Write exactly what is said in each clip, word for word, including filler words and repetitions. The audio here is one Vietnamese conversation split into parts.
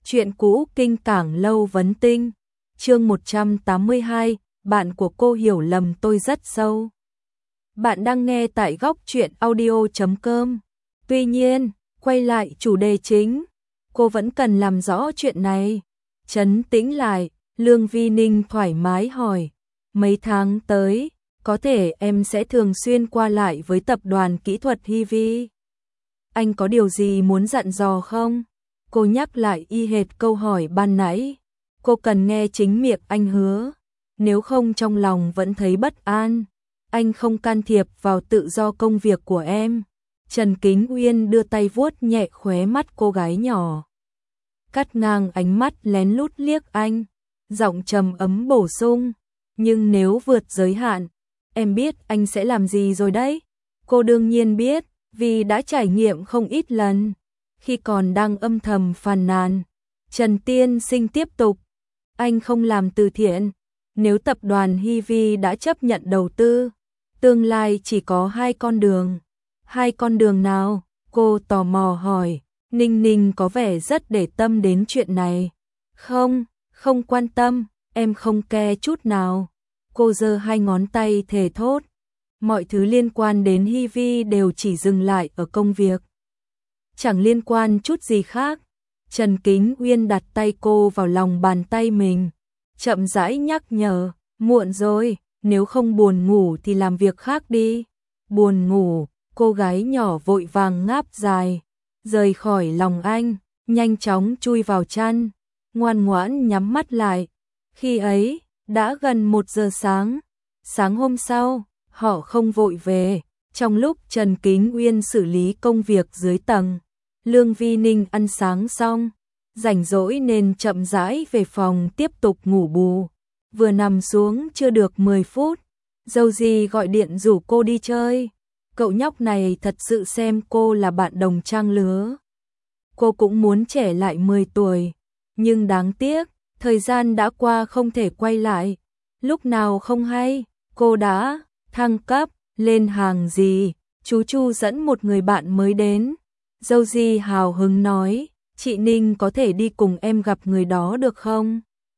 Chuyện cũ kinh cảng lâu vấn tinh. Chương một trăm tám mươi hai, bạn của cô hiểu lầm tôi rất sâu. Bạn đang nghe tại góc truyện audio chấm com. Tuy nhiên, quay lại chủ đề chính, cô vẫn cần làm rõ chuyện này. Trấn tĩnh lại, Lương Vi Ninh thoải mái hỏi, mấy tháng tới, có thể em sẽ thường xuyên qua lại với tập đoàn kỹ thuật Hy Vi. Anh có điều gì muốn dặn dò không? Cô nhắc lại y hệt câu hỏi ban nãy. Cô cần nghe chính miệng anh hứa. Nếu không trong lòng vẫn thấy bất an. Anh không can thiệp vào tự do công việc của em. Trần Kính Uyên đưa tay vuốt nhẹ khóe mắt cô gái nhỏ. Cắt ngang ánh mắt lén lút liếc anh. Giọng trầm ấm bổ sung. Nhưng nếu vượt giới hạn, em biết anh sẽ làm gì rồi đấy. Cô đương nhiên biết, vì đã trải nghiệm không ít lần. Khi còn đang âm thầm phàn nàn, Trần Tiên Sinh tiếp tục, anh không làm từ thiện. Nếu tập đoàn Hy Vi đã chấp nhận đầu tư, tương lai chỉ có hai con đường. Hai con đường nào? Cô tò mò hỏi. Ninh Ninh có vẻ rất để tâm đến chuyện này. Không, không quan tâm, em không ke chút nào. Cô giơ hai ngón tay thề thốt. Mọi thứ liên quan đến Hy Vi đều chỉ dừng lại ở công việc. Chẳng liên quan chút gì khác. Trần Kính Uyên đặt tay cô vào lòng bàn tay mình, chậm rãi nhắc nhở, muộn rồi, nếu không buồn ngủ thì làm việc khác đi. Buồn ngủ, cô gái nhỏ vội vàng ngáp dài, rời khỏi lòng anh, nhanh chóng chui vào chăn, ngoan ngoãn nhắm mắt lại. Khi ấy, đã gần một giờ sáng. Sáng hôm sau, họ không vội về. Trong lúc Trần Kính Uyên xử lý công việc dưới tầng, Lương Vi Ninh ăn sáng xong, rảnh rỗi nên chậm rãi về phòng tiếp tục ngủ bù. Vừa nằm xuống chưa được mười phút, dâu dì gọi điện rủ cô đi chơi. Cậu nhóc này thật sự xem cô là bạn đồng trang lứa. Cô cũng muốn trẻ lại mười tuổi, nhưng đáng tiếc, thời gian đã qua không thể quay lại. Lúc nào không hay, cô đã thăng cấp lên hàng gì. Chú Chu dẫn một người bạn mới đến. Dâu Di hào hứng nói, chị Ninh có thể đi cùng em gặp người đó được không?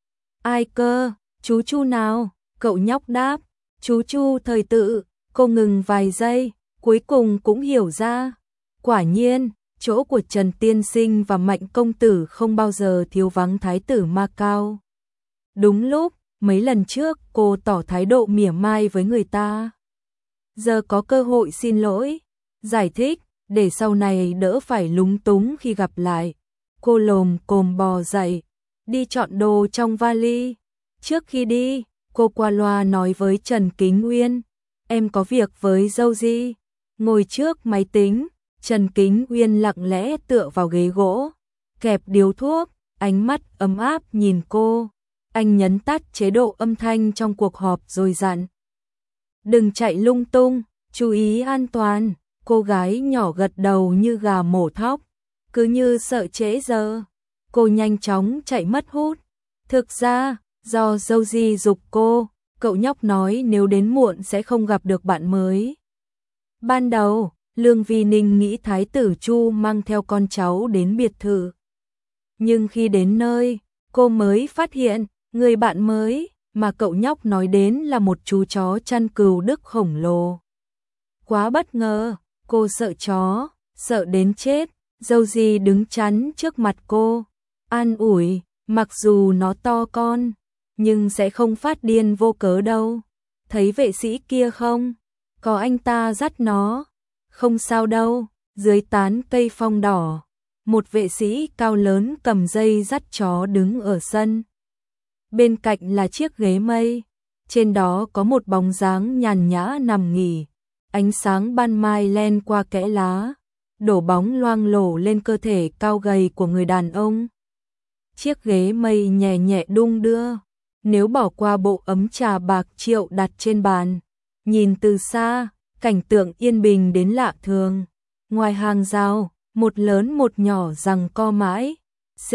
Ai cơ, chú Chu nào? Cậu nhóc đáp, chú Chu thời tự. Cô ngừng vài giây, cuối cùng cũng hiểu ra. Quả nhiên, chỗ của Trần Tiên Sinh và Mạnh Công Tử không bao giờ thiếu vắng Thái tử Ma Cao. Đúng lúc, mấy lần trước cô tỏ thái độ mỉa mai với người ta. Giờ có cơ hội xin lỗi, giải thích, để sau này đỡ phải lúng túng khi gặp lại. Cô lồm cồm bò dậy, đi chọn đồ trong vali. Trước khi đi, cô qua loa nói với Trần Kính Uyên, em có việc với dâu Di. Ngồi trước máy tính, Trần Kính Uyên lặng lẽ tựa vào ghế gỗ, kẹp điếu thuốc, ánh mắt ấm áp nhìn cô. Anh nhấn tắt chế độ âm thanh trong cuộc họp rồi dặn, đừng chạy lung tung, chú ý an toàn. Cô gái nhỏ gật đầu như gà mổ thóc, cứ như sợ trễ giờ. Cô nhanh chóng chạy mất hút. Thực ra, do dâu Di giục cô, cậu nhóc nói nếu đến muộn sẽ không gặp được bạn mới. Ban đầu, Lương Vi Ninh nghĩ Thái tử Chu mang theo con cháu đến biệt thự. Nhưng khi đến nơi, cô mới phát hiện, người bạn mới mà cậu nhóc nói đến là một chú chó chăn cừu Đức khổng lồ. Quá bất ngờ, cô sợ chó, sợ đến chết. Dâu Di đứng chắn trước mặt cô, an ủi, mặc dù nó to con, nhưng sẽ không phát điên vô cớ đâu. Thấy vệ sĩ kia không? Có anh ta dắt nó. Không sao đâu. Dưới tán cây phong đỏ, một vệ sĩ cao lớn cầm dây dắt chó đứng ở sân. Bên cạnh là chiếc ghế mây, trên đó có một bóng dáng nhàn nhã nằm nghỉ. Ánh sáng ban mai len qua kẽ lá, đổ bóng loang lổ lên cơ thể cao gầy của người đàn ông. Chiếc ghế mây nhẹ nhẹ đung đưa, nếu bỏ qua bộ ấm trà bạc triệu đặt trên bàn, nhìn từ xa, cảnh tượng yên bình đến lạ thường. Ngoài hàng rào, một lớn một nhỏ giằng co mãi. C,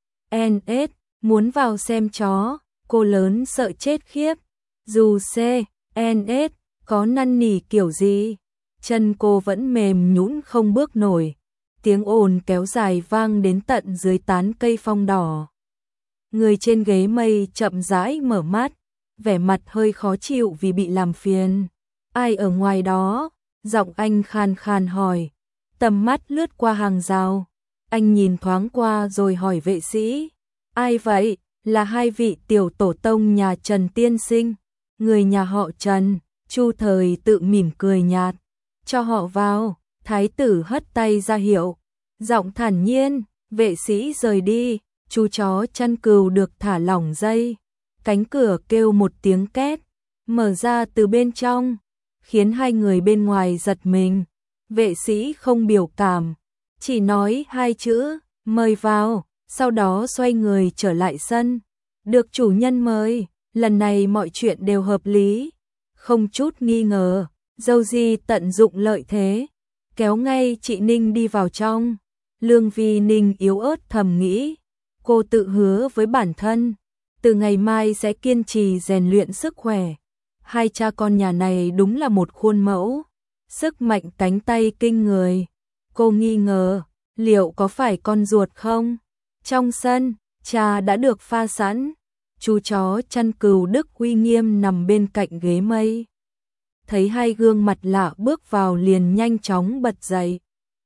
N, S, muốn vào xem chó, cô lớn sợ chết khiếp. Dù C, N, S có năn nỉ kiểu gì, chân cô vẫn mềm nhũn không bước nổi. tiếng ồn kéo dài vang đến tận dưới tán cây phong đỏ. Người trên ghế mây chậm rãi mở mắt, vẻ mặt hơi khó chịu vì bị làm phiền. Ai ở ngoài đó? Giọng anh khàn khàn hỏi. Tầm mắt lướt qua hàng rào. Anh nhìn thoáng qua rồi hỏi vệ sĩ. Ai vậy? Là hai vị tiểu tổ tông nhà Trần tiên sinh. Người nhà họ Trần. Chu Thời tự mỉm cười nhạt. Cho họ vào. Thái tử hất tay ra hiệu. Giọng thản nhiên. Vệ sĩ rời đi. Chú chó chăn cừu được thả lỏng dây. Cánh cửa kêu một tiếng két. Mở ra từ bên trong. Khiến hai người bên ngoài giật mình. Vệ sĩ không biểu cảm. Chỉ nói hai chữ. Mời vào. Sau đó xoay người trở lại sân. Được chủ nhân mời. Lần này mọi chuyện đều hợp lý. Không chút nghi ngờ. Dâu Di tận dụng lợi thế. Kéo ngay chị Ninh đi vào trong. Lương Vi Ninh yếu ớt thầm nghĩ. Cô tự hứa với bản thân. Từ ngày mai sẽ kiên trì rèn luyện sức khỏe. Hai cha con nhà này đúng là một khuôn mẫu. Sức mạnh cánh tay kinh người. Cô nghi ngờ. Liệu có phải con ruột không? Trong sân, trà đã được pha sẵn. Chú chó chăn cừu Đức uy nghiêm nằm bên cạnh ghế mây. Thấy hai gương mặt lạ bước vào liền nhanh chóng bật dậy.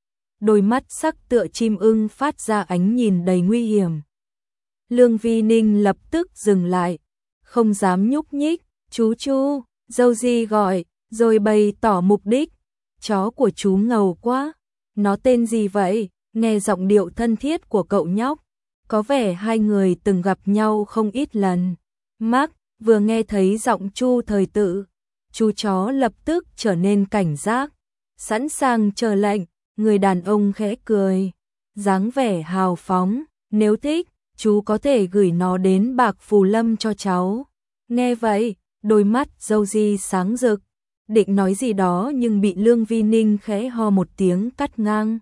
Đôi mắt sắc tựa chim ưng phát ra ánh nhìn đầy nguy hiểm. Lương Vi Ninh lập tức dừng lại, không dám nhúc nhích. Chú Chu, dâu Di gọi, rồi bày tỏ mục đích. Chó của chú ngầu quá. Nó tên gì vậy? Nghe giọng điệu thân thiết của cậu nhóc. Có vẻ hai người từng gặp nhau không ít lần. Mark vừa nghe thấy giọng Chu Thời Tự. Chú chó lập tức trở nên cảnh giác. Sẵn sàng chờ lệnh. Người đàn ông khẽ cười. Dáng vẻ hào phóng. Nếu thích, chú có thể gửi nó đến Bạc Phù Lâm cho cháu. Nghe vậy, đôi mắt dâu Di sáng rực. Định nói gì đó nhưng bị Lương Vi Ninh khẽ ho một tiếng cắt ngang.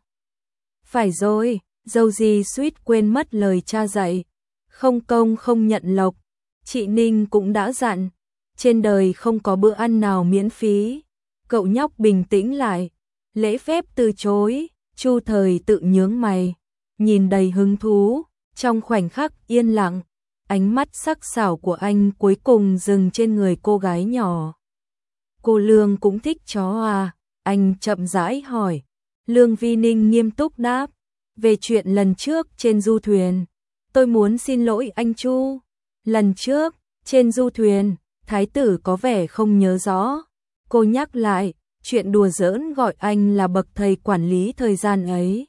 Phải rồi, dâu Di suýt quên mất lời cha dạy. Không công không nhận lộc. Chị Ninh cũng đã dặn. Trên đời không có bữa ăn nào miễn phí. Cậu nhóc bình tĩnh lại. Lễ phép từ chối. Chu Thời Tự nhướng mày. Nhìn đầy hứng thú. Trong khoảnh khắc yên lặng. Ánh mắt sắc sảo của anh cuối cùng dừng trên người cô gái nhỏ. Cô Lương cũng thích chó à? Anh chậm rãi hỏi. Lương Vi Ninh nghiêm túc đáp. Về chuyện lần trước trên du thuyền. Tôi muốn xin lỗi anh Chu. Lần trước, trên du thuyền, thái tử có vẻ không nhớ rõ. Cô nhắc lại, chuyện đùa giỡn gọi anh là bậc thầy quản lý thời gian ấy.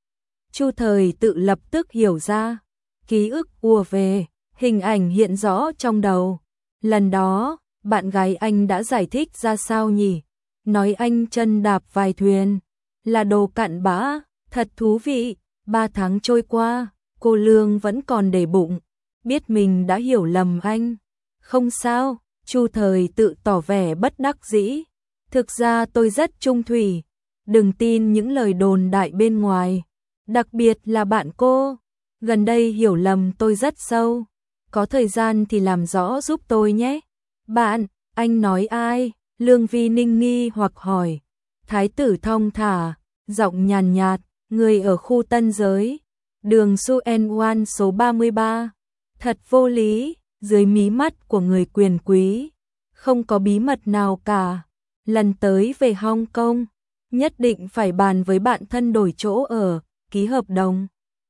Chu Thời Tự lập tức hiểu ra. Ký ức ùa về, hình ảnh hiện rõ trong đầu. Lần đó, bạn gái anh đã giải thích ra sao nhỉ? Nói anh chân đạp vài thuyền, là đồ cặn bã, thật thú vị. Ba tháng trôi qua, cô Lương vẫn còn để bụng, biết mình đã hiểu lầm anh. Không sao, Chu Thời Tự tỏ vẻ bất đắc dĩ. Thực ra tôi rất trung thủy, đừng tin những lời đồn đại bên ngoài. Đặc biệt là bạn cô, gần đây hiểu lầm tôi rất sâu. Có thời gian thì làm rõ giúp tôi nhé. Bạn, anh nói ai? Lương Vi Ninh nghi hoặc hỏi. Thái tử thong thả, giọng nhàn nhạt, người ở khu Tân Giới, đường Suen Wan số ba mươi ba. Thật vô lý, dưới mí mắt của người quyền quý, không có bí mật nào cả. Lần tới về Hong Kong, nhất định phải bàn với bạn thân đổi chỗ ở, ký hợp đồng.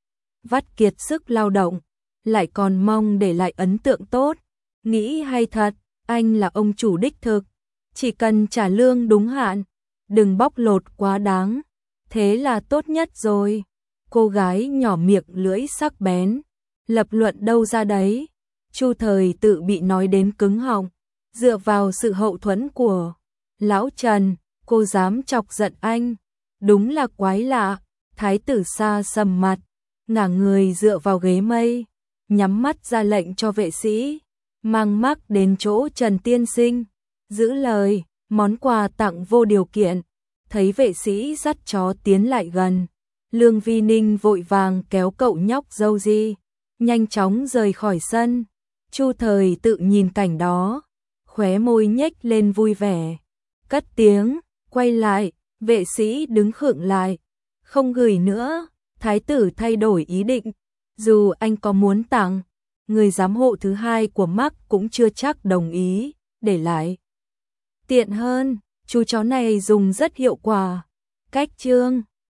Vắt kiệt sức lao động, lại còn mong để lại ấn tượng tốt. Nghĩ hay thật, anh là ông chủ đích thực, chỉ cần trả lương đúng hạn, đừng bóc lột quá đáng, thế là tốt nhất rồi. Cô gái nhỏ miệng lưỡi sắc bén, lập luận đâu ra đấy. Chu Thời Tự bị nói đến cứng họng, dựa vào sự hậu thuẫn của lão Trần, cô dám chọc giận anh, đúng là quái lạ. Thái tử xa sầm mặt, ngả người dựa vào ghế mây, nhắm mắt ra lệnh cho vệ sĩ mang Mark đến chỗ Trần tiên sinh, giữ lời, món quà tặng vô điều kiện. Thấy vệ sĩ dắt chó tiến lại gần, Lương Vi Ninh vội vàng kéo cậu nhóc dâu Di, nhanh chóng rời khỏi sân. Chu Thời Tự nhìn cảnh đó, khóe môi nhếch lên vui vẻ, cất tiếng, quay lại, vệ sĩ đứng khựng lại, Không gửi nữa, thái tử thay đổi ý định. Dù anh có muốn tặng, người giám hộ thứ hai của Mark cũng chưa chắc đồng ý, để lại. Tiện hơn, chú chó này dùng rất hiệu quả. Cách chương